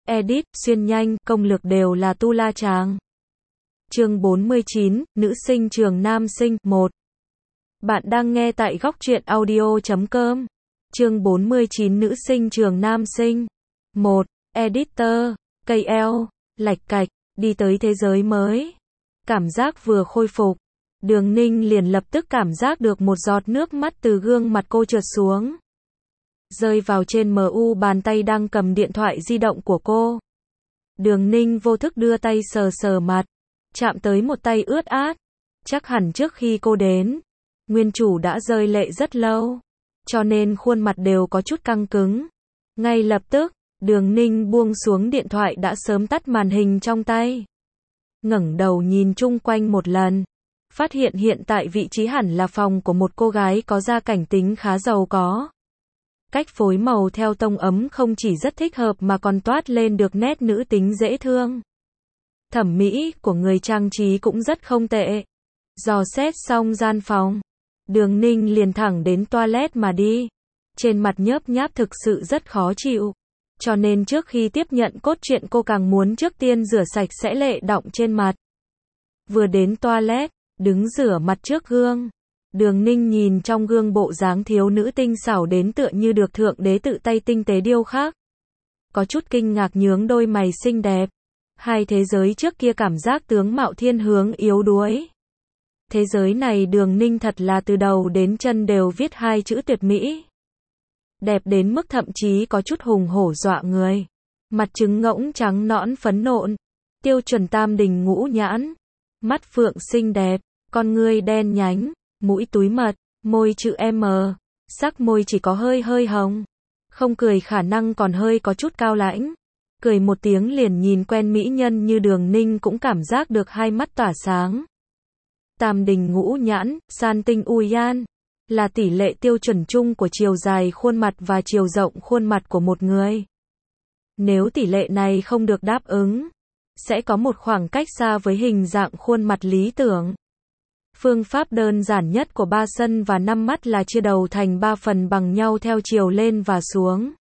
edit, xuyên nhanh, công lược đều là tu la chàng. Chương 49, nữ sinh trường nam sinh, 1. Bạn đang nghe tại góc truyện audio.com. Chương 49 nữ sinh trường nam sinh. 1. Editor, KL, lạch cạch, đi tới thế giới mới. Cảm giác vừa khôi phục. Đường Ninh liền lập tức cảm giác được một giọt nước mắt từ gương mặt cô trượt xuống. Rơi vào trên MU bàn tay đang cầm điện thoại di động của cô. Đường Ninh vô thức đưa tay sờ sờ mặt. Chạm tới một tay ướt át. Chắc hẳn trước khi cô đến, nguyên chủ đã rơi lệ rất lâu. Cho nên khuôn mặt đều có chút căng cứng. Ngay lập tức, Đường Ninh buông xuống điện thoại đã sớm tắt màn hình trong tay. Ngẩng đầu nhìn chung quanh một lần. Phát hiện hiện tại vị trí hẳn là phòng của một cô gái có gia cảnh tính khá giàu có. Cách phối màu theo tông ấm không chỉ rất thích hợp mà còn toát lên được nét nữ tính dễ thương. Thẩm mỹ của người trang trí cũng rất không tệ. Dò xét xong gian phòng, Đường Ninh liền thẳng đến toilet mà đi. Trên mặt nhớp nháp thực sự rất khó chịu. Cho nên trước khi tiếp nhận cốt truyện cô càng muốn trước tiên rửa sạch sẽ lệ đọng trên mặt. Vừa đến toilet, đứng rửa mặt trước gương. Đường Ninh nhìn trong gương bộ dáng thiếu nữ tinh xảo đến tựa như được thượng đế tự tay tinh tế điêu khắc. Có chút kinh ngạc nhướng đôi mày xinh đẹp. Hai thế giới trước kia cảm giác tướng mạo thiên hướng yếu đuối. Thế giới này Đường Ninh thật là từ đầu đến chân đều viết hai chữ tuyệt mỹ. Đẹp đến mức thậm chí có chút hùng hổ dọa người. Mặt trứng ngỗng trắng nõn phấn nộn. Tiêu chuẩn tam đình ngũ nhãn. Mắt phượng xinh đẹp. Con ngươi đen nhánh. Mũi túi mật. Môi chữ M. Sắc môi chỉ có hơi hơi hồng. Không cười khả năng còn hơi có chút cao lãnh. Cười một tiếng liền nhìn quen mỹ nhân như Đường Ninh cũng cảm giác được hai mắt tỏa sáng. Tam đình ngũ nhãn, san tinh uyan, là tỷ lệ tiêu chuẩn chung của chiều dài khuôn mặt và chiều rộng khuôn mặt của một người. Nếu tỷ lệ này không được đáp ứng, sẽ có một khoảng cách xa với hình dạng khuôn mặt lý tưởng. Phương pháp đơn giản nhất của 3 sân và 5 mắt là chia đầu thành 3 phần bằng nhau theo chiều lên và xuống.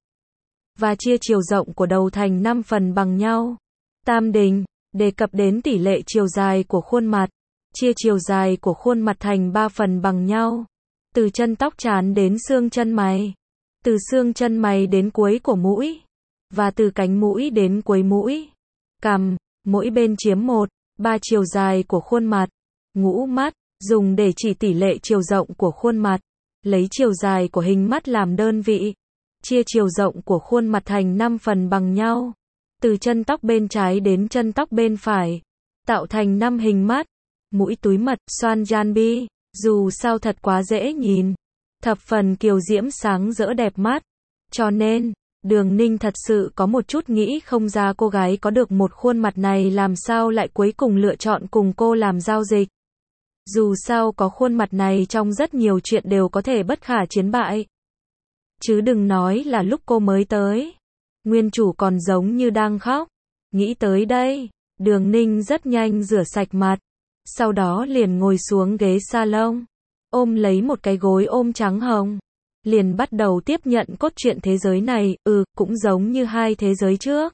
Và chia chiều rộng của đầu thành 5 phần bằng nhau. Tam đình, đề cập đến tỷ lệ chiều dài của khuôn mặt. Chia chiều dài của khuôn mặt thành 3 phần bằng nhau. Từ chân tóc trán đến xương chân mày. Từ xương chân mày đến cuối của mũi. Và từ cánh mũi đến cuối mũi. Cằm, mỗi bên chiếm 1/3 chiều dài của khuôn mặt. Ngũ mắt, dùng để chỉ tỷ lệ chiều rộng của khuôn mặt. Lấy chiều dài của hình mắt làm đơn vị. Chia chiều rộng của khuôn mặt thành 5 phần bằng nhau. Từ chân tóc bên trái đến chân tóc bên phải. Tạo thành 5 hình mắt. Mũi túi mật, xoan Janbi, dù sao thật quá dễ nhìn. Thập phần kiều diễm sáng rỡ đẹp mắt. Cho nên, Đường Ninh thật sự có một chút nghĩ không ra cô gái có được một khuôn mặt này làm sao lại cuối cùng lựa chọn cùng cô làm giao dịch. Dù sao có khuôn mặt này trong rất nhiều chuyện đều có thể bất khả chiến bại. Chứ đừng nói là lúc cô mới tới. Nguyên chủ còn giống như đang khóc. Nghĩ tới đây, Đường Ninh rất nhanh rửa sạch mặt. Sau đó liền ngồi xuống ghế salon. Ôm lấy một cái gối ôm trắng hồng. Liền bắt đầu tiếp nhận cốt truyện thế giới này. Cũng giống như hai thế giới trước.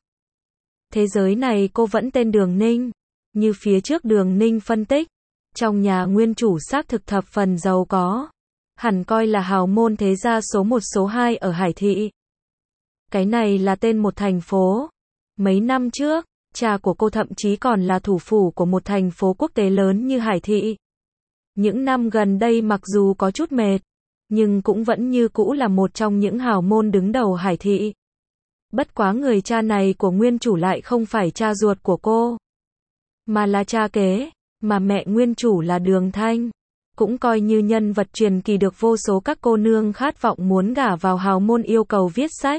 Thế giới này cô vẫn tên Đường Ninh. Như phía trước Đường Ninh phân tích. Trong nhà nguyên chủ xác thực thập phần giàu có. Hẳn coi là hào môn thế gia số 1 số 2 ở Hải Thị. Cái này là tên một thành phố. Mấy năm trước, cha của cô thậm chí còn là thủ phủ của một thành phố quốc tế lớn như Hải Thị. Những năm gần đây mặc dù có chút mệt, nhưng cũng vẫn như cũ là một trong những hào môn đứng đầu Hải Thị. Bất quá người cha này của nguyên chủ lại không phải cha ruột của cô, mà là cha kế, mà mẹ nguyên chủ là Đường Thanh. Cũng coi như nhân vật truyền kỳ được vô số các cô nương khát vọng muốn gả vào hào môn yêu cầu viết sách.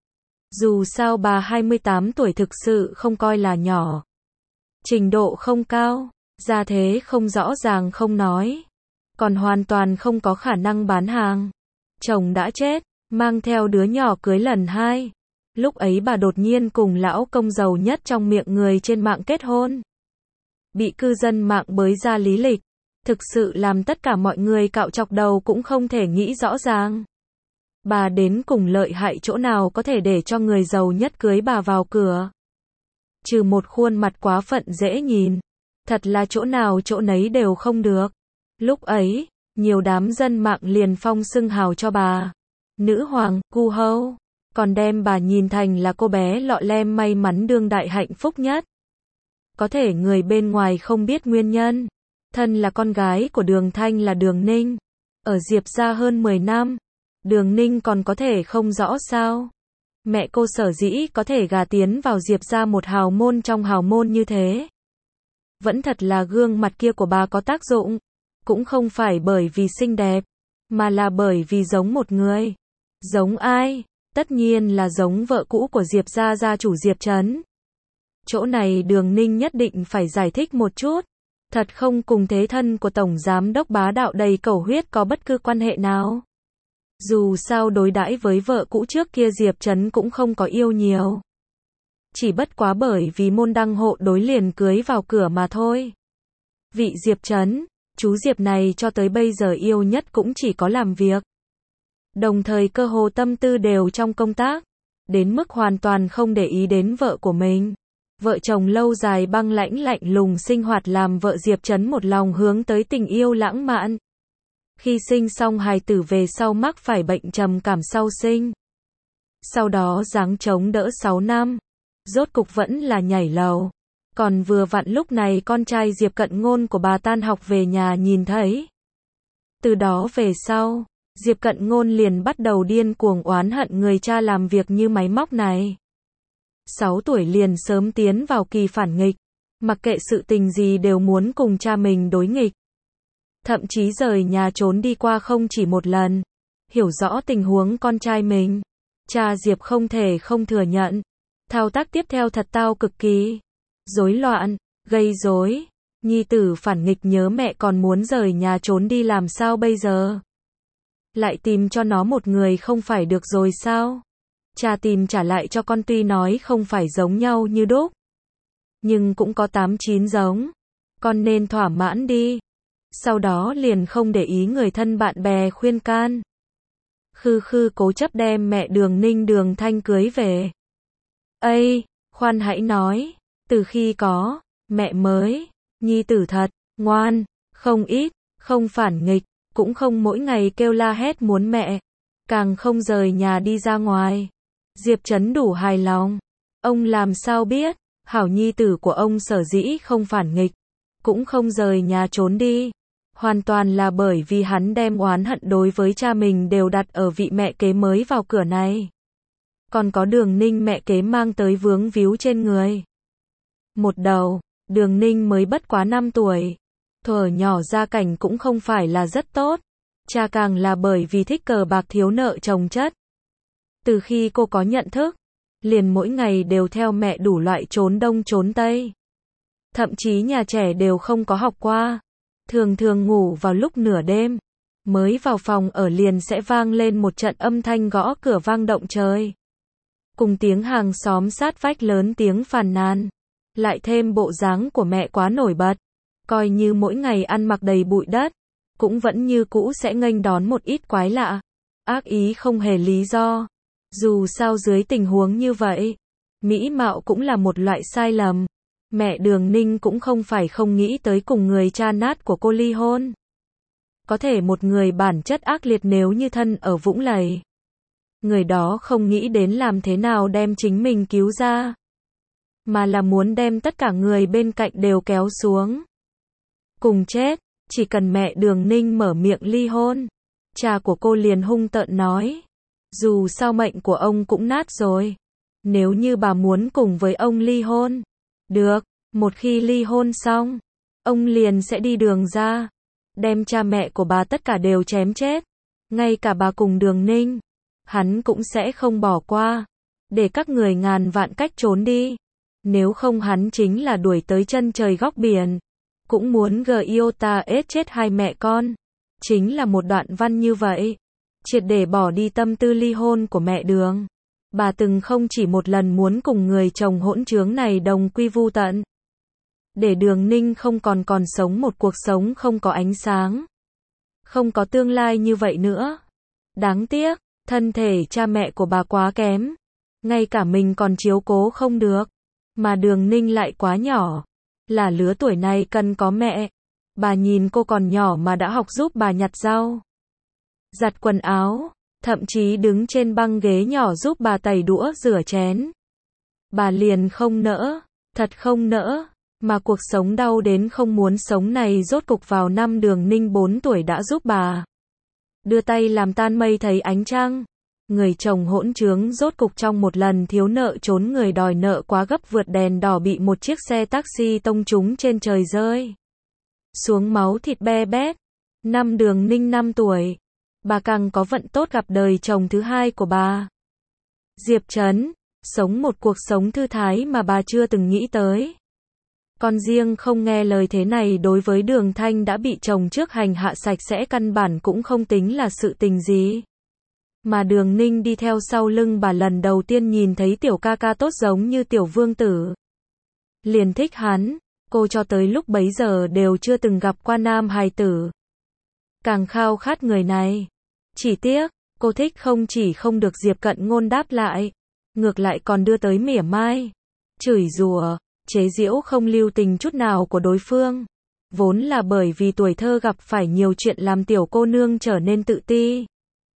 Dù sao bà 28 tuổi thực sự không coi là nhỏ. Trình độ không cao, gia thế không rõ ràng không nói. Còn hoàn toàn không có khả năng bán hàng. Chồng đã chết, mang theo đứa nhỏ cưới lần 2. Lúc ấy bà đột nhiên cùng lão công giàu nhất trong miệng người trên mạng kết hôn. Bị cư dân mạng bới ra lý lịch. Thực sự làm tất cả mọi người cạo chọc đầu cũng không thể nghĩ rõ ràng. Bà đến cùng lợi hại chỗ nào có thể để cho người giàu nhất cưới bà vào cửa. trừ một khuôn mặt quá phận dễ nhìn. Thật là chỗ nào chỗ nấy đều không được. Lúc ấy, nhiều đám dân mạng liền phong xưng hào cho bà nữ hoàng, cu hâu, còn đem bà nhìn thành là cô bé lọ lem may mắn đương đại hạnh phúc nhất. Có thể người bên ngoài không biết nguyên nhân. Thân là con gái của Đường Thanh là Đường Ninh. Ở Diệp gia hơn 10 năm. Đường Ninh còn có thể không rõ sao. Mẹ cô sở dĩ có thể gả tiến vào Diệp gia một hào môn trong hào môn như thế. Vẫn thật là gương mặt kia của bà có tác dụng. Cũng không phải bởi vì xinh đẹp, mà là bởi vì giống một người. Giống ai? Tất nhiên là giống vợ cũ của Diệp gia gia chủ Diệp Trấn. Chỗ này Đường Ninh nhất định phải giải thích một chút. Thật không cùng thế thân của Tổng Giám đốc bá đạo đầy cẩu huyết có bất cứ quan hệ nào. Dù sao đối đãi với vợ cũ trước kia Diệp Trấn cũng không có yêu nhiều. Chỉ bất quá bởi vì môn đăng hộ đối liền cưới vào cửa mà thôi. Vị Diệp Trấn, chú Diệp này cho tới bây giờ yêu nhất cũng chỉ có làm việc. Đồng thời cơ hồ tâm tư đều trong công tác. Đến mức hoàn toàn không để ý đến vợ của mình. Vợ chồng lâu dài băng lãnh lạnh lùng sinh hoạt làm vợ Diệp Trấn một lòng hướng tới tình yêu lãng mạn. Khi sinh xong hài tử về sau mắc phải bệnh trầm cảm sau sinh. Sau đó giáng chống đỡ 6 năm. Rốt cục vẫn là nhảy lầu. Còn vừa vặn lúc này con trai Diệp Cận Ngôn của bà tan học về nhà nhìn thấy. Từ đó về sau, Diệp Cận Ngôn liền bắt đầu điên cuồng oán hận người cha làm việc như máy móc này. 6 tuổi liền sớm tiến vào kỳ phản nghịch, mặc kệ sự tình gì đều muốn cùng cha mình đối nghịch. Thậm chí rời nhà trốn đi qua không chỉ một lần. Hiểu rõ tình huống con trai mình, cha Diệp không thể không thừa nhận. Thao tác tiếp theo thật tao cực kỳ. Rối loạn, gây rối. Nhi tử phản nghịch nhớ mẹ còn muốn rời nhà trốn đi làm sao bây giờ? Lại tìm cho nó một người không phải được rồi sao? Cha tìm trả lại cho con tuy nói không phải giống nhau như đúc. Nhưng cũng có 8-9 giống. Con nên thỏa mãn đi. Sau đó liền không để ý người thân bạn bè khuyên can. Khư khư cố chấp đem mẹ Đường Ninh Đường Thanh cưới về. Ây, khoan hãy nói. Từ khi có mẹ mới, nhi tử thật ngoan, không ít, không phản nghịch, cũng không mỗi ngày kêu la hét muốn mẹ, càng không rời nhà đi ra ngoài. Diệp Trấn đủ hài lòng. Ông làm sao biết, hảo nhi tử của ông sở dĩ không phản nghịch, cũng không rời nhà trốn đi. Hoàn toàn là bởi vì hắn đem oán hận đối với cha mình đều đặt ở vị mẹ kế mới vào cửa này. Còn có Đường Ninh mẹ kế mang tới vướng víu trên người. Một đầu, Đường Ninh mới bất quá 5 tuổi. Thuở nhỏ gia cảnh cũng không phải là rất tốt. Cha càng là bởi vì thích cờ bạc thiếu nợ chồng chất. Từ khi cô có nhận thức, liền mỗi ngày đều theo mẹ đủ loại trốn đông trốn tây. Thậm chí nhà trẻ đều không có học qua. Thường thường ngủ vào lúc nửa đêm. Mới vào phòng ở liền sẽ vang lên một trận âm thanh gõ cửa vang động trời. Cùng tiếng hàng xóm sát vách lớn tiếng phàn nàn. Lại thêm bộ dáng của mẹ quá nổi bật. Coi như mỗi ngày ăn mặc đầy bụi đất. Cũng vẫn như cũ sẽ nghênh đón một ít quái lạ. Ác ý không hề lý do. Dù sao dưới tình huống như vậy, mỹ mạo cũng là một loại sai lầm. Mẹ Đường Ninh cũng không phải không nghĩ tới cùng người cha nát của cô ly hôn. Có thể một người bản chất ác liệt nếu như thân ở vũng lầy. Người đó không nghĩ đến làm thế nào đem chính mình cứu ra. Mà là muốn đem tất cả người bên cạnh đều kéo xuống. Cùng chết, chỉ cần mẹ Đường Ninh mở miệng ly hôn. Cha của cô liền hung tợn nói. Dù sao mệnh của ông cũng nát rồi. Nếu như bà muốn cùng với ông ly hôn. Được, một khi ly hôn xong, ông liền sẽ đi đường ra. Đem cha mẹ của bà tất cả đều chém chết. Ngay cả bà cùng Đường Ninh. Hắn cũng sẽ không bỏ qua. Để các người ngàn vạn cách trốn đi. Nếu không hắn chính là đuổi tới chân trời góc biển. Cũng muốn Giota ết chết hai mẹ con. Chính là một đoạn văn như vậy. Triệt để bỏ đi tâm tư ly hôn của mẹ Đường. Bà từng không chỉ một lần muốn cùng người chồng hỗn trướng này đồng quy vu tận. Để Đường Ninh không còn sống một cuộc sống không có ánh sáng. Không có tương lai như vậy nữa. Đáng tiếc, thân thể cha mẹ của bà quá kém. Ngay cả mình còn chiếu cố không được. Mà Đường Ninh lại quá nhỏ, là lứa tuổi này cần có mẹ. Bà nhìn cô còn nhỏ mà đã học giúp bà nhặt rau, giặt quần áo, thậm chí đứng trên băng ghế nhỏ giúp bà tẩy đũa rửa chén. Bà liền không nỡ, thật không nỡ, mà cuộc sống đau đến không muốn sống này rốt cục vào năm Đường Ninh 4 tuổi đã giúp bà đưa tay làm tan mây thấy ánh trăng. Người chồng hỗn trướng rốt cục trong một lần thiếu nợ trốn người đòi nợ quá gấp vượt đèn đỏ bị một chiếc xe taxi tông trúng trên trời rơi xuống máu thịt be bét. Năm Đường Ninh 5 tuổi, bà càng có vận tốt gặp đời chồng thứ hai của bà, Diệp Trấn, sống một cuộc sống thư thái mà bà chưa từng nghĩ tới. Con riêng không nghe lời thế này đối với Đường Thanh đã bị chồng trước hành hạ sạch sẽ căn bản cũng không tính là sự tình gì. Mà Đường Ninh đi theo sau lưng bà lần đầu tiên nhìn thấy tiểu ca ca tốt giống như tiểu vương tử, liền thích hắn. Cô cho tới lúc bấy giờ đều chưa từng gặp qua nam hài tử càng khao khát người này. Chỉ tiếc, cô thích không chỉ không được Diệp Cận Ngôn đáp lại, ngược lại còn đưa tới mỉa mai, chửi rủa, chế giễu không lưu tình chút nào của đối phương. Vốn là bởi vì tuổi thơ gặp phải nhiều chuyện làm tiểu cô nương trở nên tự ti.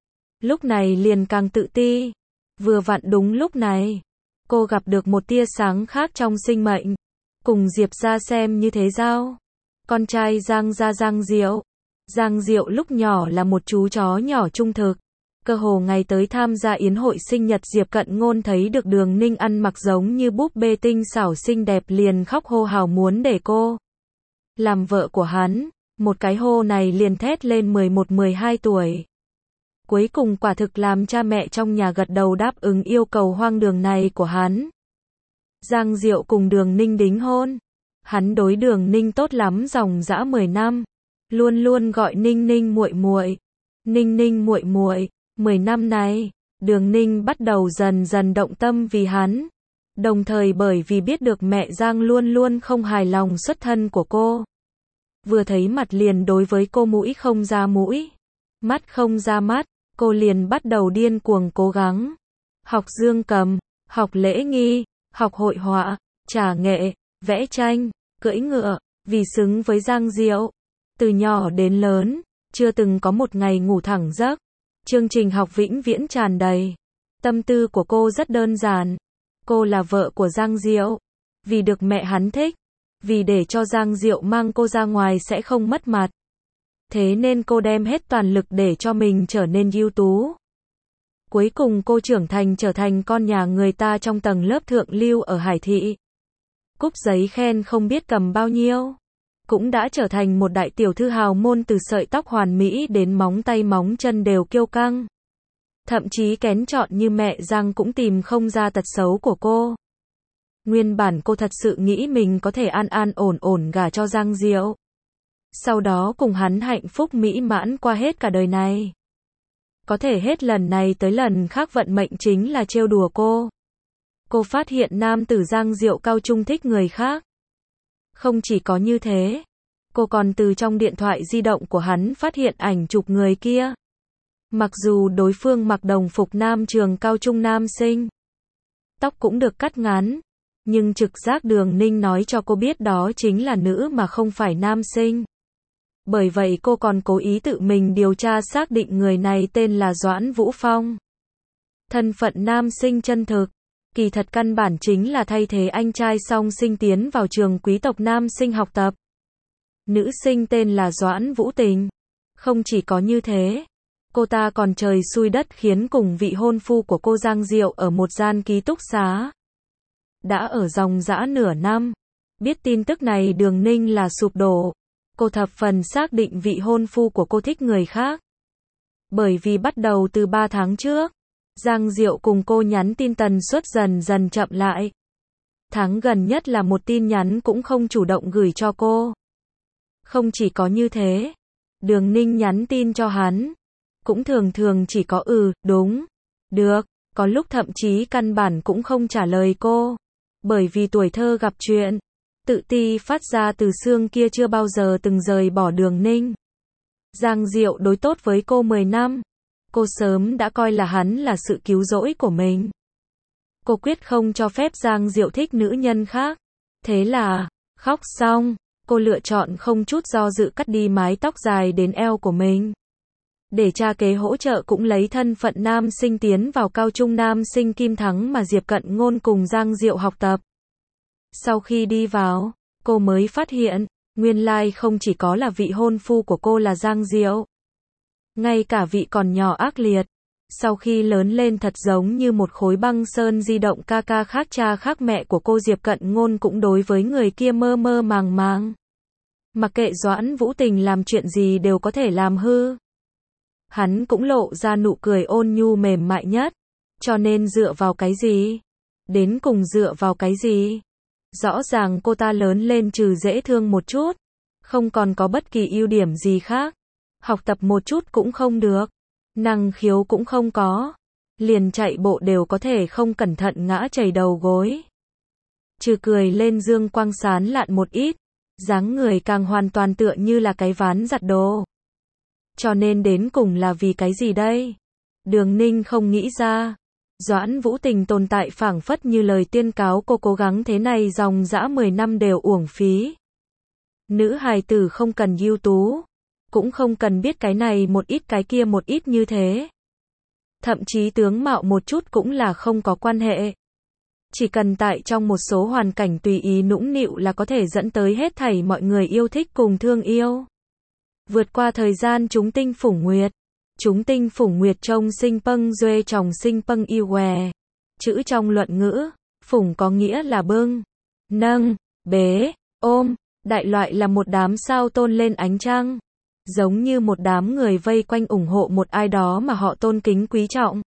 Lúc này liền càng tự ti. Vừa vặn đúng lúc này, cô gặp được một tia sáng khác trong sinh mệnh. Cùng Diệp ra xem như thế giao. Con trai Giang gia Giang Diệu. Giang Diệu lúc nhỏ là một chú chó nhỏ trung thực. Cơ hồ ngày tới tham gia yến hội sinh nhật Diệp Cận Ngôn thấy được Đường Ninh ăn mặc giống như búp bê tinh xảo xinh đẹp liền khóc hô hào muốn để cô làm vợ của hắn. Một cái hô này liền thét lên 11-12 tuổi. Cuối cùng quả thực làm cha mẹ trong nhà gật đầu đáp ứng yêu cầu hoang đường này của hắn. Giang Diệu cùng Đường Ninh đính hôn. Hắn đối Đường Ninh tốt lắm dòng dã 10 năm, luôn luôn gọi Ninh Ninh muội muội. Ninh Ninh muội muội. 10 năm này, Đường Ninh bắt đầu dần dần động tâm vì hắn. Đồng thời bởi vì biết được mẹ Giang luôn luôn không hài lòng xuất thân của cô. Vừa thấy mặt liền đối với cô mũi không ra mũi, mắt không ra mắt, cô liền bắt đầu điên cuồng cố gắng. Học dương cầm, học lễ nghi, học hội họa, trà nghệ, vẽ tranh, cưỡi ngựa, vì xứng với Giang Diệu. Từ nhỏ đến lớn, chưa từng có một ngày ngủ thẳng giấc. Chương trình học vĩnh viễn tràn đầy. Tâm tư của cô rất đơn giản. Cô là vợ của Giang Diệu. Vì được mẹ hắn thích. Vì để cho Giang Diệu mang cô ra ngoài sẽ không mất mặt. Thế nên cô đem hết toàn lực để cho mình trở nên ưu tú. Cuối cùng cô trưởng thành trở thành con nhà người ta trong tầng lớp thượng lưu ở Hải Thị. Cúp giấy khen không biết cầm bao nhiêu. Cũng đã trở thành một đại tiểu thư hào môn từ sợi tóc hoàn mỹ đến móng tay móng chân đều kiêu căng. Thậm chí kén chọn như mẹ Giang cũng tìm không ra tật xấu của cô. Nguyên bản cô thật sự nghĩ mình có thể an an ổn ổn gả cho Giang Diệu. Sau đó cùng hắn hạnh phúc mỹ mãn qua hết cả đời này. Có thể hết lần này tới lần khác vận mệnh chính là trêu đùa cô. Cô phát hiện nam tử Giang Diệu cao trung thích người khác. Không chỉ có như thế, cô còn từ trong điện thoại di động của hắn phát hiện ảnh chụp người kia. Mặc dù đối phương mặc đồng phục nam trường cao trung nam sinh, tóc cũng được cắt ngắn, nhưng trực giác Đường Ninh nói cho cô biết đó chính là nữ mà không phải nam sinh. Bởi vậy cô còn cố ý tự mình điều tra xác định người này tên là Doãn Vũ Phong. Thân phận nam sinh chân thực, kỳ thật căn bản chính là thay thế anh trai song sinh tiến vào trường quý tộc nam sinh học tập. Nữ sinh tên là Doãn Vũ Tình. Không chỉ có như thế, cô ta còn trời xui đất khiến cùng vị hôn phu của cô Giang Diệu ở một gian ký túc xá. Đã ở dòng dã nửa năm. Biết tin tức này Đường Ninh là sụp đổ. Cô thập phần xác định vị hôn phu của cô thích người khác. Bởi vì bắt đầu từ 3 tháng trước, Giang Diệu cùng cô nhắn tin tần suất dần dần chậm lại. Tháng gần nhất là một tin nhắn cũng không chủ động gửi cho cô. Không chỉ có như thế, Đường Ninh nhắn tin cho hắn, cũng thường thường chỉ có đúng, được, có lúc thậm chí căn bản cũng không trả lời cô. Bởi vì tuổi thơ gặp chuyện, tự ti phát ra từ xương kia chưa bao giờ từng rời bỏ Đường Ninh. Giang Diệu đối tốt với cô 10 năm. Cô sớm đã coi là hắn là sự cứu rỗi của mình. Cô quyết không cho phép Giang Diệu thích nữ nhân khác. Thế là, khóc xong, cô lựa chọn không chút do dự cắt đi mái tóc dài đến eo của mình. Để cha kế hỗ trợ cũng lấy thân phận nam sinh tiến vào cao trung nam sinh Kim Thắng mà Diệp Cận Ngôn cùng Giang Diệu học tập. Sau khi đi vào, cô mới phát hiện, nguyên lai không chỉ có là vị hôn phu của cô là Giang Diệu. Ngay cả vị còn nhỏ ác liệt. Sau khi lớn lên thật giống như một khối băng sơn di động ca ca khác cha khác mẹ của cô Diệp Cận Ngôn cũng đối với người kia mơ mơ màng màng. Mặc kệ Doãn Vũ Tình làm chuyện gì đều có thể làm hư. Hắn cũng lộ ra nụ cười ôn nhu mềm mại nhất. Cho nên dựa vào cái gì? Đến cùng dựa vào cái gì? Rõ ràng cô ta lớn lên trừ dễ thương một chút. Không còn có bất kỳ ưu điểm gì khác. Học tập một chút cũng không được. Năng khiếu cũng không có. Liền chạy bộ đều có thể không cẩn thận ngã chảy đầu gối. Trừ cười lên dương quang sán lạn một ít. Dáng người càng hoàn toàn tựa như là cái ván giặt đồ. Cho nên đến cùng là vì cái gì đây? Đường Ninh không nghĩ ra. Doãn Vũ Tình tồn tại phảng phất như lời tuyên cáo cô cố gắng thế này dòng dã 10 năm đều uổng phí. Nữ hài tử không cần ưu tú. Cũng không cần biết cái này một ít cái kia một ít như thế. Thậm chí tướng mạo một chút cũng là không có quan hệ. Chỉ cần tại trong một số hoàn cảnh tùy ý nũng nịu là có thể dẫn tới hết thảy mọi người yêu thích cùng thương yêu. Vượt qua thời gian chúng tinh phủng nguyệt. Chúng tinh phủng nguyệt trông sinh pâng duê tròng sinh pâng yêu què. Chữ trong luận ngữ, phủng có nghĩa là bưng, nâng, bế, ôm. Đại loại là một đám sao tôn lên ánh trăng. Giống như một đám người vây quanh ủng hộ một ai đó mà họ tôn kính quý trọng.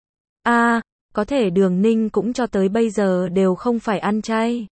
Có thể Đường Ninh cũng cho tới bây giờ đều không phải ăn chay.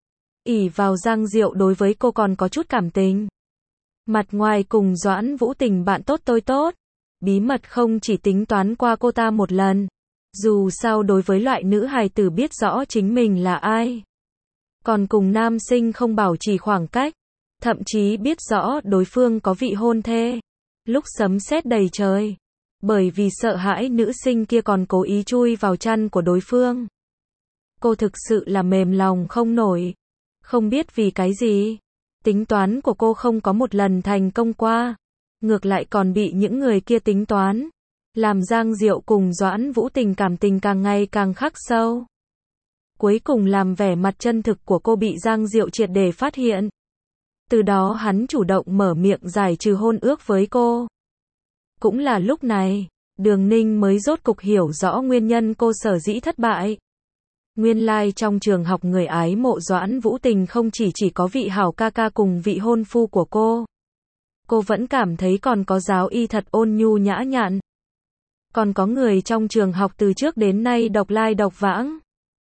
Ỷ vào Giang Diệu đối với cô còn có chút cảm tình. Mặt ngoài cùng Doãn Vũ Tình bạn tốt tôi tốt. Bí mật không chỉ tính toán qua cô ta một lần. Dù sao đối với loại nữ hài tử biết rõ chính mình là ai. Còn cùng nam sinh không bảo trì khoảng cách. Thậm chí biết rõ đối phương có vị hôn thê. Lúc sấm sét đầy trời. Bởi vì sợ hãi nữ sinh kia còn cố ý chui vào chăn của đối phương. Cô thực sự là mềm lòng không nổi. Không biết vì cái gì. Tính toán của cô không có một lần thành công qua. Ngược lại còn bị những người kia tính toán. Làm Giang Diệu cùng Doãn Vũ Tình cảm tình càng ngày càng khắc sâu. Cuối cùng làm vẻ mặt chân thực của cô bị Giang Diệu triệt để phát hiện. Từ đó hắn chủ động mở miệng giải trừ hôn ước với cô. Cũng là lúc này, Đường Ninh mới rốt cục hiểu rõ nguyên nhân cô sở dĩ thất bại. Nguyên lai trong trường học người ái mộ Doãn Vũ Tình không chỉ có vị hảo ca ca cùng vị hôn phu của cô. Cô vẫn cảm thấy còn có giáo y thật ôn nhu nhã nhặn. Còn có người trong trường học từ trước đến nay độc lai độc vãng.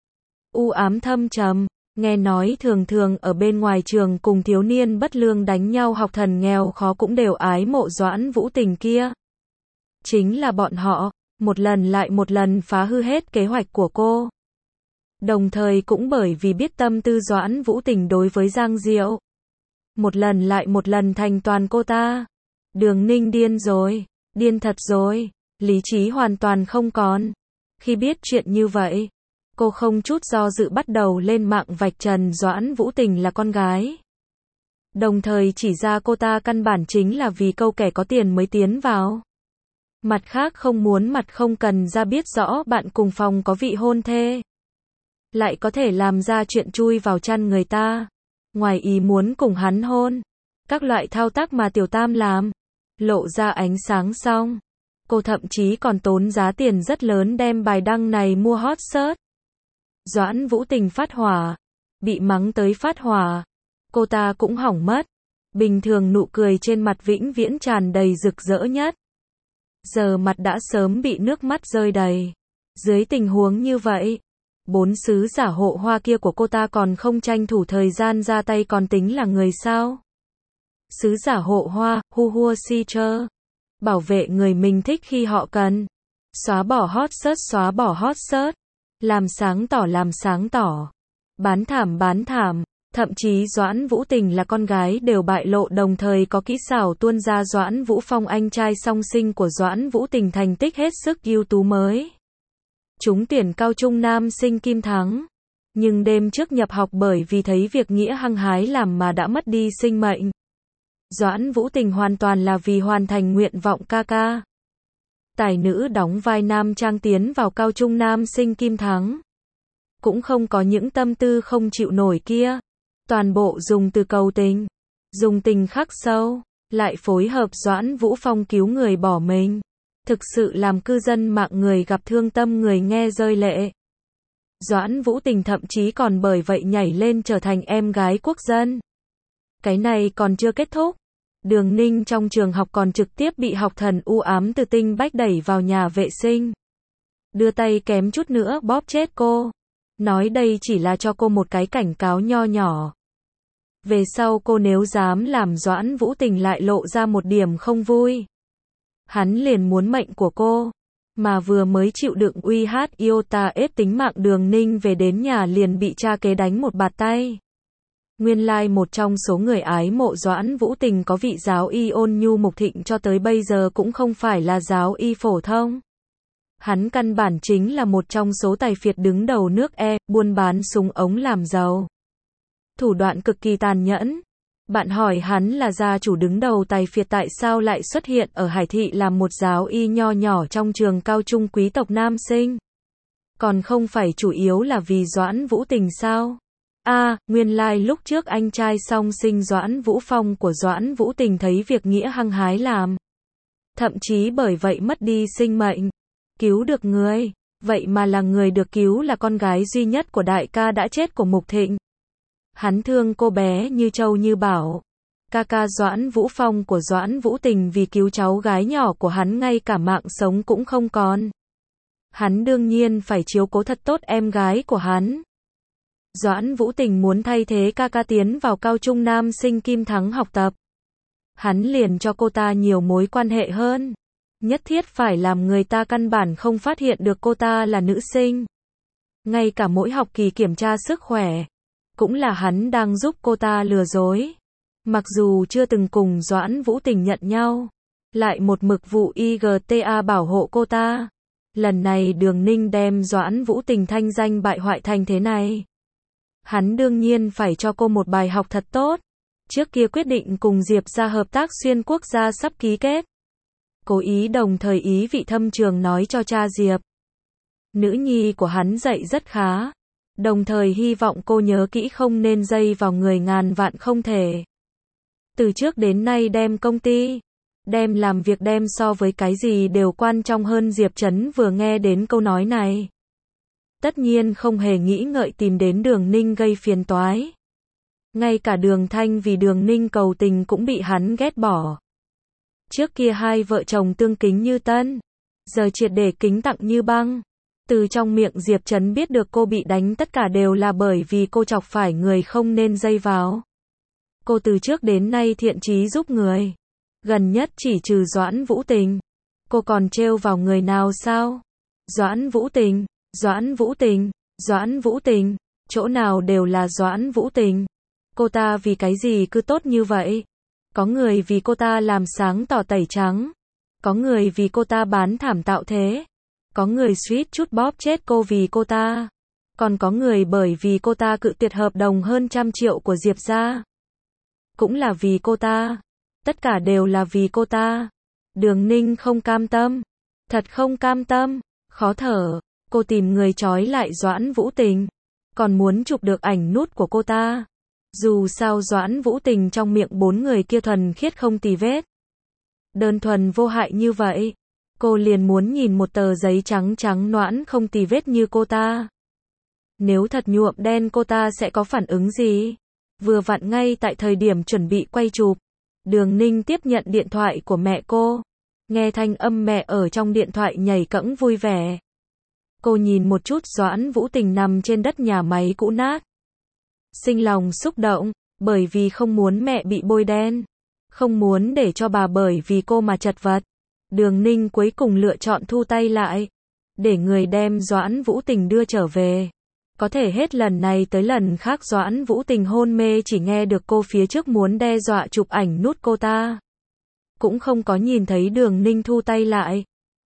U ám thâm trầm. Nghe nói thường thường ở bên ngoài trường cùng thiếu niên bất lương đánh nhau học thần nghèo khó cũng đều ái mộ Doãn Vũ Tình kia. Chính là bọn họ, một lần lại một lần phá hư hết kế hoạch của cô. Đồng thời cũng bởi vì biết tâm tư Doãn Vũ Tình đối với Giang Diệu. Một lần lại một lần thành toàn cô ta. Đường Ninh điên rồi, điên thật rồi, lý trí hoàn toàn không còn. Khi biết chuyện như vậy, cô không chút do dự bắt đầu lên mạng vạch trần Doãn Vũ Tình là con gái. Đồng thời chỉ ra cô ta căn bản chính là vì câu kẻ có tiền mới tiến vào. Mặt khác không muốn mặt không cần ra biết rõ bạn cùng phòng có vị hôn thê. Lại có thể làm ra chuyện chui vào chăn người ta. Ngoài ý muốn cùng hắn hôn. Các loại thao tác mà Tiểu Tam làm. Lộ ra ánh sáng xong. Cô thậm chí còn tốn giá tiền rất lớn đem bài đăng này mua hot search. Doãn Vũ Tình phát hỏa. Bị mắng tới phát hỏa. Cô ta cũng hỏng mất. Bình thường nụ cười trên mặt vĩnh viễn tràn đầy rực rỡ nhất. Giờ mặt đã sớm bị nước mắt rơi đầy. Dưới tình huống như vậy, 4 sứ giả hộ hoa kia của cô ta còn không tranh thủ thời gian ra tay còn tính là người sao? Sứ giả hộ hoa, hu hua si chơ. Bảo vệ người mình thích khi họ cần. Xóa bỏ hot search, xóa bỏ hot search. Làm sáng tỏ, làm sáng tỏ. Bán thảm, bán thảm. Thậm chí Doãn Vũ Tình là con gái đều bại lộ, đồng thời có kỹ xảo tuôn ra Doãn Vũ Phong anh trai song sinh của Doãn Vũ Tình thành tích hết sức ưu tú mới. trúng tuyển cao trung nam sinh Kim Thắng. Nhưng đêm trước nhập học bởi vì thấy việc nghĩa hăng hái làm mà đã mất đi sinh mệnh. Doãn Vũ Tình hoàn toàn là vì hoàn thành nguyện vọng ca ca. Tài nữ đóng vai nam trang tiến vào cao trung nam sinh Kim Thắng. Cũng không có những tâm tư không chịu nổi kia. Toàn bộ dùng từ cầu tình. Dùng tình khắc sâu. Lại phối hợp Doãn Vũ Phong cứu người bỏ mình. Thực sự làm cư dân mạng người gặp thương tâm người nghe rơi lệ. Doãn Vũ Tình thậm chí còn bởi vậy nhảy lên trở thành em gái quốc dân. Cái này còn chưa kết thúc. Đường Ninh trong trường học còn trực tiếp bị học thần u ám từ Tinh Bách đẩy vào nhà vệ sinh. Đưa tay kém chút nữa bóp chết cô. Nói đây chỉ là cho cô một cái cảnh cáo nho nhỏ. Về sau cô nếu dám làm Doãn Vũ Tình lại lộ ra một điểm không vui. Hắn liền muốn mệnh của cô. Mà vừa mới chịu đựng uy hát iota ép tính mạng Đường Ninh về đến nhà liền bị cha kế đánh một bạt tay. Nguyên lai một trong số người ái mộ Doãn Vũ Tình có vị giáo y ôn nhu mục thịnh cho tới bây giờ cũng không phải là giáo y phổ thông. Hắn căn bản chính là một trong số tài phiệt đứng đầu nước buôn bán súng ống làm giàu. Thủ đoạn cực kỳ tàn nhẫn. Bạn hỏi hắn là gia chủ đứng đầu tài phiệt tại sao lại xuất hiện ở Hải Thị làm một giáo y nho nhỏ trong trường cao trung quý tộc nam sinh. Còn không phải chủ yếu là vì Doãn Vũ Tình sao? Nguyên lai lúc trước anh trai song sinh Doãn Vũ Phong của Doãn Vũ Tình thấy việc nghĩa hăng hái làm. Thậm chí bởi vậy mất đi sinh mệnh. Cứu được người. Vậy mà là người được cứu là con gái duy nhất của đại ca đã chết của Mục Thịnh. Hắn thương cô bé như trâu như bảo. Ca ca Doãn Vũ Phong của Doãn Vũ Tình vì cứu cháu gái nhỏ của hắn ngay cả mạng sống cũng không còn. Hắn đương nhiên phải chiếu cố thật tốt em gái của hắn. Doãn Vũ Tình muốn thay thế ca ca tiến vào cao trung nam sinh Kim Thắng học tập. Hắn liền cho cô ta nhiều mối quan hệ hơn. Nhất thiết phải làm người ta căn bản không phát hiện được cô ta là nữ sinh. Ngay cả mỗi học kỳ kiểm tra sức khỏe. Cũng là hắn đang giúp cô ta lừa dối. Mặc dù chưa từng cùng Doãn Vũ Tình nhận nhau. Lại một mực vụ IGTA bảo hộ cô ta. Lần này Đường Ninh đem Doãn Vũ Tình thanh danh bại hoại thành thế này. Hắn đương nhiên phải cho cô một bài học thật tốt. Trước kia quyết định cùng Diệp ra hợp tác xuyên quốc gia sắp ký kết. Cố ý đồng thời ý vị thâm trường nói cho cha Diệp. Nữ nhi của hắn dạy rất khá. Đồng thời hy vọng cô nhớ kỹ không nên dây vào người ngàn vạn không thể. Từ trước đến nay đem công ty, đem làm việc đem so với cái gì đều quan trọng hơn. Diệp Trấn vừa nghe đến câu nói này. Tất nhiên không hề nghĩ ngợi tìm đến Đường Ninh gây phiền toái. Ngay cả Đường Thanh vì Đường Ninh cầu tình cũng bị hắn ghét bỏ. Trước kia hai vợ chồng tương kính như tân. Giờ triệt để kính tặng như băng. Từ trong miệng Diệp Trấn biết được cô bị đánh tất cả đều là bởi vì cô chọc phải người không nên dây vào. Cô từ trước đến nay thiện chí giúp người. Gần nhất chỉ trừ Doãn Vũ Tình. Cô còn trêu vào người nào sao? Doãn Vũ Tình, Doãn Vũ Tình, Doãn Vũ Tình. Chỗ nào đều là Doãn Vũ Tình. Cô ta vì cái gì cứ tốt như vậy? Có người vì cô ta làm sáng tỏ tẩy trắng. Có người vì cô ta bán thảm tạo thế. Có người suýt chút bóp chết cô vì cô ta. Còn có người bởi vì cô ta cự tuyệt hợp đồng hơn 100 triệu của Diệp ra. Cũng là vì cô ta. Tất cả đều là vì cô ta. Đường Ninh không cam tâm. Thật không cam tâm. Khó thở. Cô tìm người trói lại Doãn Vũ Tình. Còn muốn chụp được ảnh nút của cô ta. Dù sao Doãn Vũ Tình trong miệng 4 người kia thuần khiết không tì vết. Đơn thuần vô hại như vậy. Cô liền muốn nhìn một tờ giấy trắng trắng nõn không tì vết như cô ta. Nếu thật nhuộm đen cô ta sẽ có phản ứng gì? Vừa vặn ngay tại thời điểm chuẩn bị quay chụp. Đường Ninh tiếp nhận điện thoại của mẹ cô. Nghe thanh âm mẹ ở trong điện thoại nhảy cẫng vui vẻ. Cô nhìn một chút Doãn Vũ Tình nằm trên đất nhà máy cũ nát. Sinh lòng xúc động, bởi vì không muốn mẹ bị bôi đen. Không muốn để cho bà bởi vì cô mà chật vật. Đường Ninh cuối cùng lựa chọn thu tay lại. Để người đem Doãn Vũ Tình đưa trở về. Có thể hết lần này tới lần khác Doãn Vũ Tình hôn mê chỉ nghe được cô phía trước muốn đe dọa chụp ảnh nút cô ta. Cũng không có nhìn thấy Đường Ninh thu tay lại.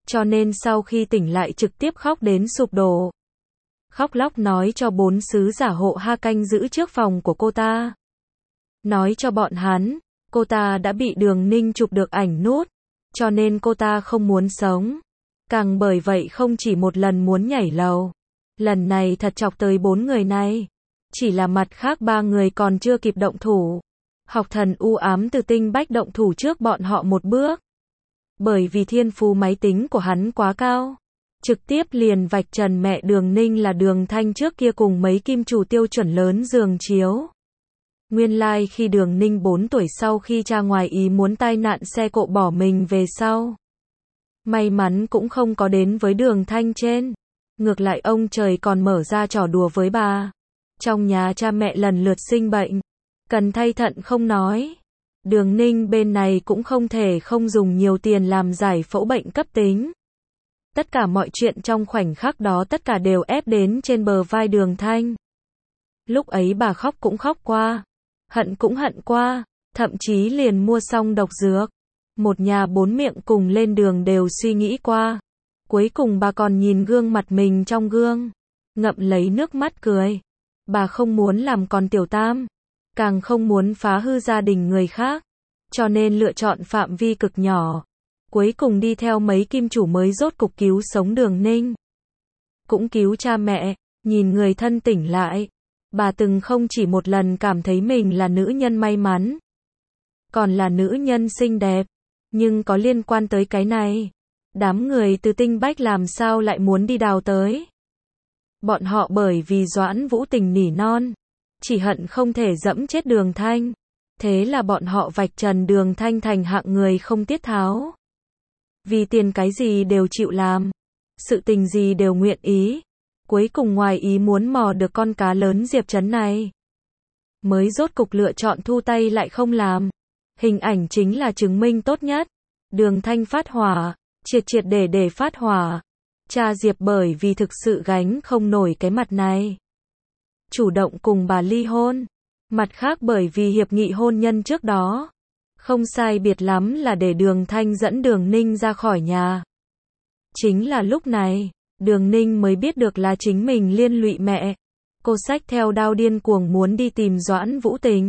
cho nên sau khi tỉnh lại trực tiếp khóc đến sụp đổ. Khóc lóc nói cho 4 sứ giả hộ ha canh giữ trước phòng của cô ta. Nói cho bọn hắn, cô ta đã bị Đường Ninh chụp được ảnh nút, cho nên cô ta không muốn sống. Càng bởi vậy không chỉ một lần muốn nhảy lầu. Lần này thật chọc tới 4 người này. Chỉ là mặt khác 3 người còn chưa kịp động thủ. Học thần u ám Từ Tinh Bách động thủ trước bọn họ một bước. Bởi vì thiên phú máy tính của hắn quá cao. Trực tiếp liền vạch trần mẹ Đường Ninh là Đường Thanh trước kia cùng mấy kim chủ tiêu chuẩn lớn giường chiếu. Nguyên lai khi Đường Ninh 4 tuổi sau khi cha ngoài ý muốn tai nạn xe cộ bỏ mình về sau. May mắn cũng không có đến với Đường Thanh trên. Ngược lại ông trời còn mở ra trò đùa với bà. Trong nhà cha mẹ lần lượt sinh bệnh. Cần thay thận không nói. Đường Ninh bên này cũng không thể không dùng nhiều tiền làm giải phẫu bệnh cấp tính. Tất cả mọi chuyện trong khoảnh khắc đó tất cả đều ép đến trên bờ vai Đường Thanh. Lúc ấy bà khóc cũng khóc qua. Hận cũng hận qua. Thậm chí liền mua xong độc dược. Một nhà 4 miệng cùng lên đường đều suy nghĩ qua. Cuối cùng bà còn nhìn gương mặt mình trong gương. Ngậm lấy nước mắt cười. Bà không muốn làm con tiểu tam. Càng không muốn phá hư gia đình người khác. Cho nên lựa chọn phạm vi cực nhỏ. Cuối cùng đi theo mấy kim chủ mới rốt cục cứu sống Đường Ninh. Cũng cứu cha mẹ. Nhìn người thân tỉnh lại. Bà từng không chỉ một lần cảm thấy mình là nữ nhân may mắn. Còn là nữ nhân xinh đẹp. Nhưng có liên quan tới cái này. Đám người Từ Tinh Bách làm sao lại muốn đi đào tới. Bọn họ bởi vì Doãn Vũ Tình nỉ non. Chỉ hận không thể dẫm chết Đường Thanh. Thế là bọn họ vạch trần Đường Thanh thành hạng người không tiết tháo. Vì tiền cái gì đều chịu làm. Sự tình gì đều nguyện ý. Cuối cùng ngoài ý muốn mò được con cá lớn Diệp Trấn này. Mới rốt cục lựa chọn thu tay lại không làm. Hình ảnh chính là chứng minh tốt nhất. Đường Thanh phát hỏa. Triệt để phát hỏa. Cha Diệp bởi vì thực sự gánh không nổi cái mặt này. Chủ động cùng bà ly hôn. Mặt khác bởi vì hiệp nghị hôn nhân trước đó. Không sai biệt lắm là để Đường Thanh dẫn Đường Ninh ra khỏi nhà. Chính là lúc này, Đường Ninh mới biết được là chính mình liên lụy mẹ. Cô xách theo đao điên cuồng muốn đi tìm Doãn Vũ Tình.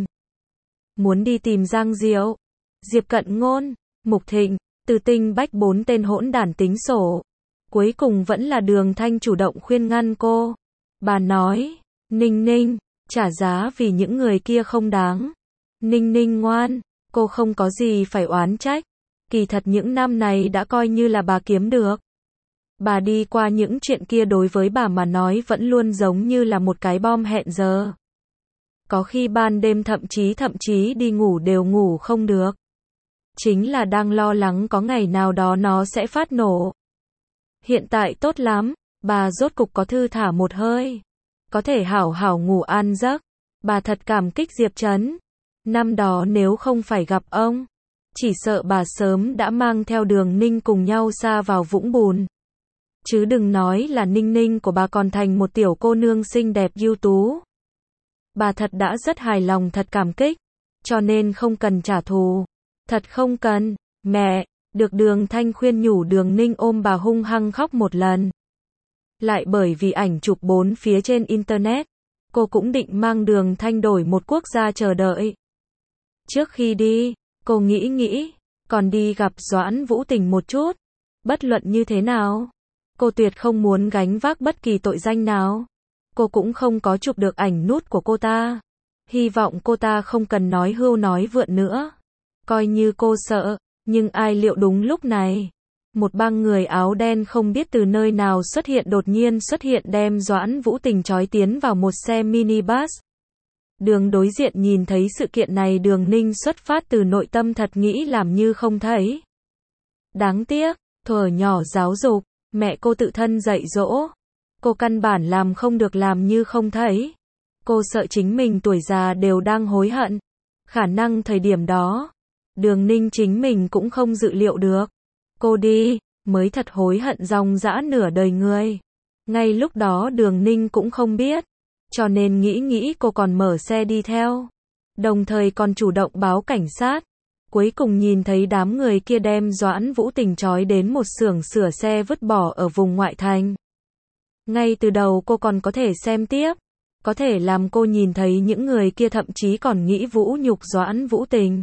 Muốn đi tìm Giang Diệu, Diệp Cận Ngôn, Mục Thịnh, Từ Tinh Bách 4 tên hỗn đản tính sổ. Cuối cùng vẫn là Đường Thanh chủ động khuyên ngăn cô. Bà nói, Ninh Ninh, trả giá vì những người kia không đáng. Ninh Ninh ngoan, cô không có gì phải oán trách. Kỳ thật những năm này đã coi như là bà kiếm được. Bà đi qua những chuyện kia đối với bà mà nói vẫn luôn giống như là một cái bom hẹn giờ. Có khi ban đêm thậm chí đi ngủ đều ngủ không được. Chính là đang lo lắng có ngày nào đó nó sẽ phát nổ. Hiện tại tốt lắm, bà rốt cục có thư thả một hơi. Có thể hảo hảo ngủ an giấc. Bà thật cảm kích Diệp Trấn. Năm đó nếu không phải gặp ông, chỉ sợ bà sớm đã mang theo Đường Ninh cùng nhau sa vào vũng bùn. Chứ đừng nói là Ninh Ninh của bà còn thành một tiểu cô nương xinh đẹp ưu tú. Bà thật đã rất hài lòng thật cảm kích. Cho nên không cần trả thù. Thật không cần. Mẹ, được Đường Thanh khuyên nhủ Đường Ninh ôm bà hung hăng khóc một lần. Lại bởi vì ảnh chụp 4 phía trên internet, cô cũng định mang Đường Thanh đổi một quốc gia chờ đợi. Trước khi đi, cô nghĩ, còn đi gặp Doãn Vũ Tình một chút. Bất luận như thế nào, cô tuyệt không muốn gánh vác bất kỳ tội danh nào. Cô cũng không có chụp được ảnh nút của cô ta. Hy vọng cô ta không cần nói hưu nói vượn nữa. Coi như cô sợ, nhưng ai liệu đúng lúc này. Một băng người áo đen không biết từ nơi nào đột nhiên xuất hiện đem Doãn Vũ Tình trói tiến vào một xe minibus. Đường đối diện nhìn thấy sự kiện này Đường Ninh xuất phát từ nội tâm thật nghĩ làm như không thấy. Đáng tiếc, thuở nhỏ giáo dục, mẹ cô tự thân dạy dỗ. Cô căn bản làm không được làm như không thấy. Cô sợ chính mình tuổi già đều đang hối hận. Khả năng thời điểm đó, Đường Ninh chính mình cũng không dự liệu được. Cô đi, mới thật hối hận dòng dã nửa đời người. Ngay lúc đó Đường Ninh cũng không biết. Cho nên nghĩ cô còn mở xe đi theo. Đồng thời còn chủ động báo cảnh sát. Cuối cùng nhìn thấy đám người kia đem Doãn Vũ Tình trói đến một xưởng sửa xe vứt bỏ ở vùng ngoại thành. Ngay từ đầu cô còn có thể xem tiếp, có thể làm cô nhìn thấy những người kia thậm chí còn nghĩ vũ nhục Doãn Vũ Tình.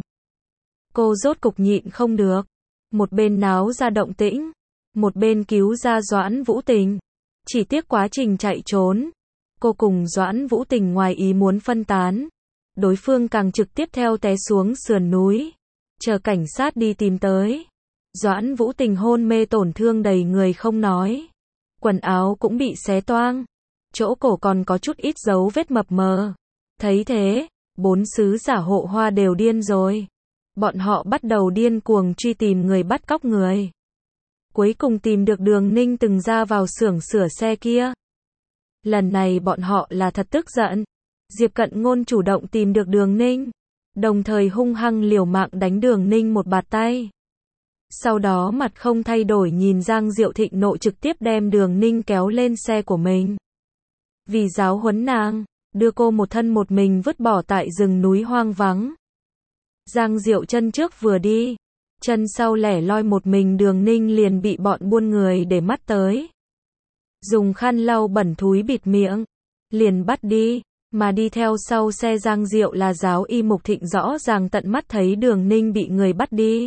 Cô rốt cục nhịn không được, một bên náo ra động tĩnh, một bên cứu ra Doãn Vũ Tình. Chỉ tiếc quá trình chạy trốn, cô cùng Doãn Vũ Tình ngoài ý muốn phân tán, đối phương càng trực tiếp theo té xuống sườn núi, chờ cảnh sát đi tìm tới. Doãn Vũ Tình hôn mê tổn thương đầy người không nói, quần áo cũng bị xé toang, chỗ cổ còn có chút ít dấu vết mập mờ. Thấy thế, 4 sứ giả hộ hoa đều điên rồi. Bọn họ bắt đầu điên cuồng truy tìm người bắt cóc người. Cuối cùng tìm được Đường Ninh từng ra vào xưởng sửa xe kia. Lần này bọn họ là thật tức giận. Diệp Cận Ngôn chủ động tìm được Đường Ninh, đồng thời hung hăng liều mạng đánh Đường Ninh một bạt tay. Sau đó mặt không thay đổi nhìn Giang Diệu Thịnh nộ trực tiếp đem Đường Ninh kéo lên xe của mình. Vì giáo huấn nàng, đưa cô một thân một mình vứt bỏ tại rừng núi hoang vắng. Giang Diệu chân trước vừa đi, chân sau lẻ loi một mình, Đường Ninh liền bị bọn buôn người để mắt tới. Dùng khăn lau bẩn thúi bịt miệng, liền bắt đi, mà đi theo sau xe Giang Diệu là giáo y Mục Thịnh, rõ ràng tận mắt thấy Đường Ninh bị người bắt đi.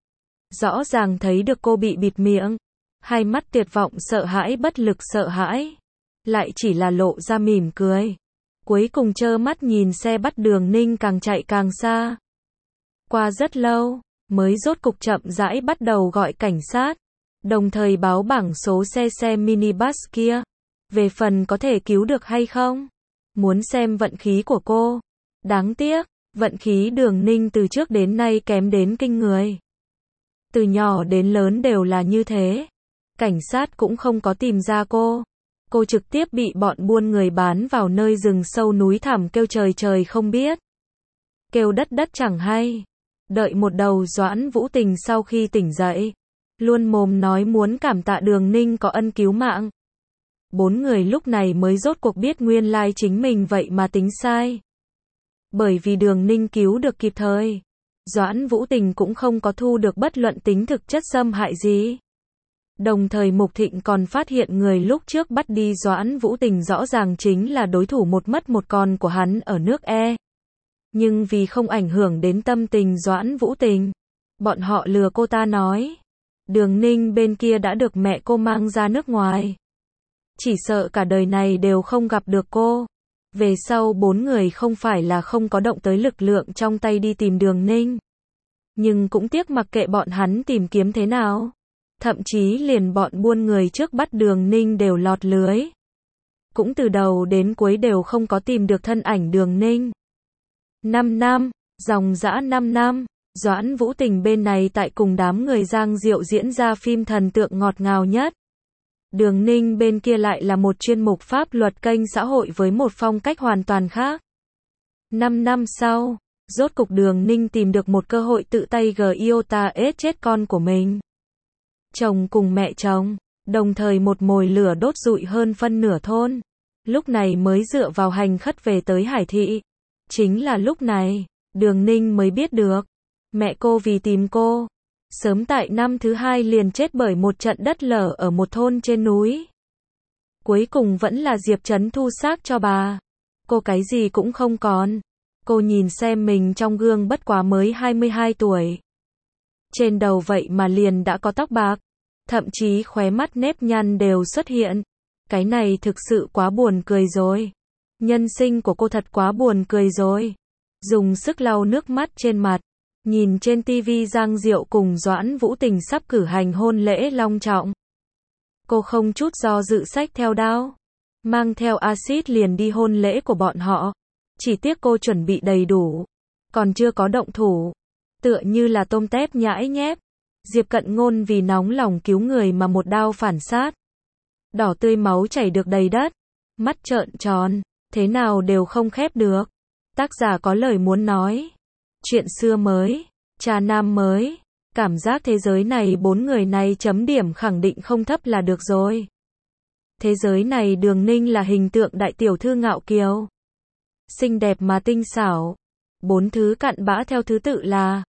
Rõ ràng thấy được cô bị bịt miệng, hai mắt tuyệt vọng sợ hãi bất lực sợ hãi, lại chỉ là lộ ra mỉm cười. Cuối cùng trơ mắt nhìn xe bắt Đường Ninh càng chạy càng xa. Qua rất lâu, mới rốt cục chậm rãi bắt đầu gọi cảnh sát, đồng thời báo bảng số xe minibus kia. Về phần có thể cứu được hay không, muốn xem vận khí của cô. Đáng tiếc, vận khí Đường Ninh từ trước đến nay kém đến kinh người. Từ nhỏ đến lớn đều là như thế. Cảnh sát cũng không có tìm ra cô. Cô trực tiếp bị bọn buôn người bán vào nơi rừng sâu núi thẳm, kêu trời trời không biết, kêu đất đất chẳng hay. Đợi một đầu Doãn Vũ Tình sau khi tỉnh dậy, luôn mồm nói muốn cảm tạ Đường Ninh có ân cứu mạng. 4 người lúc này mới rốt cuộc biết nguyên lai chính mình vậy mà tính sai. Bởi vì Đường Ninh cứu được kịp thời, Doãn Vũ Tình cũng không có thu được bất luận tính thực chất xâm hại gì. Đồng thời Mục Thịnh còn phát hiện người lúc trước bắt đi Doãn Vũ Tình rõ ràng chính là đối thủ một mất một còn của hắn ở nước E. Nhưng vì không ảnh hưởng đến tâm tình Doãn Vũ Tình, bọn họ lừa cô ta nói Đường Ninh bên kia đã được mẹ cô mang ra nước ngoài, chỉ sợ cả đời này đều không gặp được cô. Về sau 4 người không phải là không có động tới lực lượng trong tay đi tìm Đường Ninh, nhưng cũng tiếc mặc kệ bọn hắn tìm kiếm thế nào, thậm chí liền bọn buôn người trước bắt Đường Ninh đều lọt lưới, cũng từ đầu đến cuối đều không có tìm được thân ảnh Đường Ninh. 5 năm, dòng dã 5 năm, Doãn Vũ Tình bên này tại cùng đám người Giang Diệu diễn ra phim thần tượng ngọt ngào nhất. Đường Ninh bên kia lại là một chuyên mục pháp luật kênh xã hội với một phong cách hoàn toàn khác. 5 năm sau, rốt cục Đường Ninh tìm được một cơ hội tự tay Giota chết con của mình. Chồng cùng mẹ chồng, đồng thời một mồi lửa đốt rụi hơn phân nửa thôn. Lúc này mới dựa vào hành khất về tới Hải Thị. Chính là lúc này, Đường Ninh mới biết được, mẹ cô vì tìm cô, sớm tại năm thứ 2 liền chết bởi một trận đất lở ở một thôn trên núi. Cuối cùng vẫn là Diệp Trấn thu xác cho bà. Cô cái gì cũng không còn. Cô nhìn xem mình trong gương bất quá mới 22 tuổi. Trên đầu vậy mà liền đã có tóc bạc, thậm chí khóe mắt nếp nhăn đều xuất hiện. Cái này thực sự quá buồn cười rồi. Nhân sinh của cô thật quá buồn cười rồi. Dùng sức lau nước mắt trên mặt, nhìn trên tivi Giang Diệu cùng Doãn Vũ Tình sắp cử hành hôn lễ long trọng. Cô không chút do dự xách theo đao, mang theo axit liền đi hôn lễ của bọn họ. Chỉ tiếc cô chuẩn bị đầy đủ, còn chưa có động thủ, tựa như là tôm tép nhãi nhép. Diệp Cận Ngôn vì nóng lòng cứu người mà một đao phản sát. Đỏ tươi máu chảy được đầy đất, mắt trợn tròn, thế nào đều không khép được. Tác giả có lời muốn nói. Chuyện xưa mới, trà nam mới, cảm giác thế giới này 4 người này chấm điểm khẳng định không thấp là được rồi. Thế giới này Đường Ninh là hình tượng đại tiểu thư ngạo kiều, xinh đẹp mà tinh xảo. 4 thứ cặn bã theo thứ tự là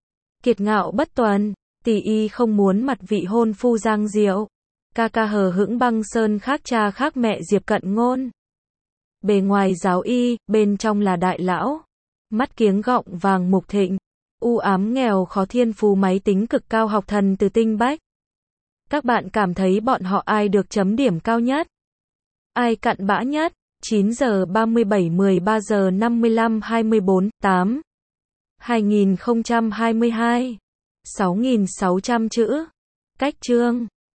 Kiệt ngạo bất tuần, tỷ y không muốn mặt vị hôn phu Giang Diệu. Ca ca hờ hững băng sơn khác cha khác mẹ Diệp Cận Ngôn. Bề ngoài giáo y, bên trong là đại lão. Mắt kiếng gọng vàng mục thịnh. U ám nghèo khó thiên phú máy tính cực cao học thần từ tinh bách. Các bạn cảm thấy bọn họ ai được chấm điểm cao nhất? Ai cặn bã nhất? 9 giờ 37 13 giờ 55 24 8 2022 6.600 chữ. Cách chương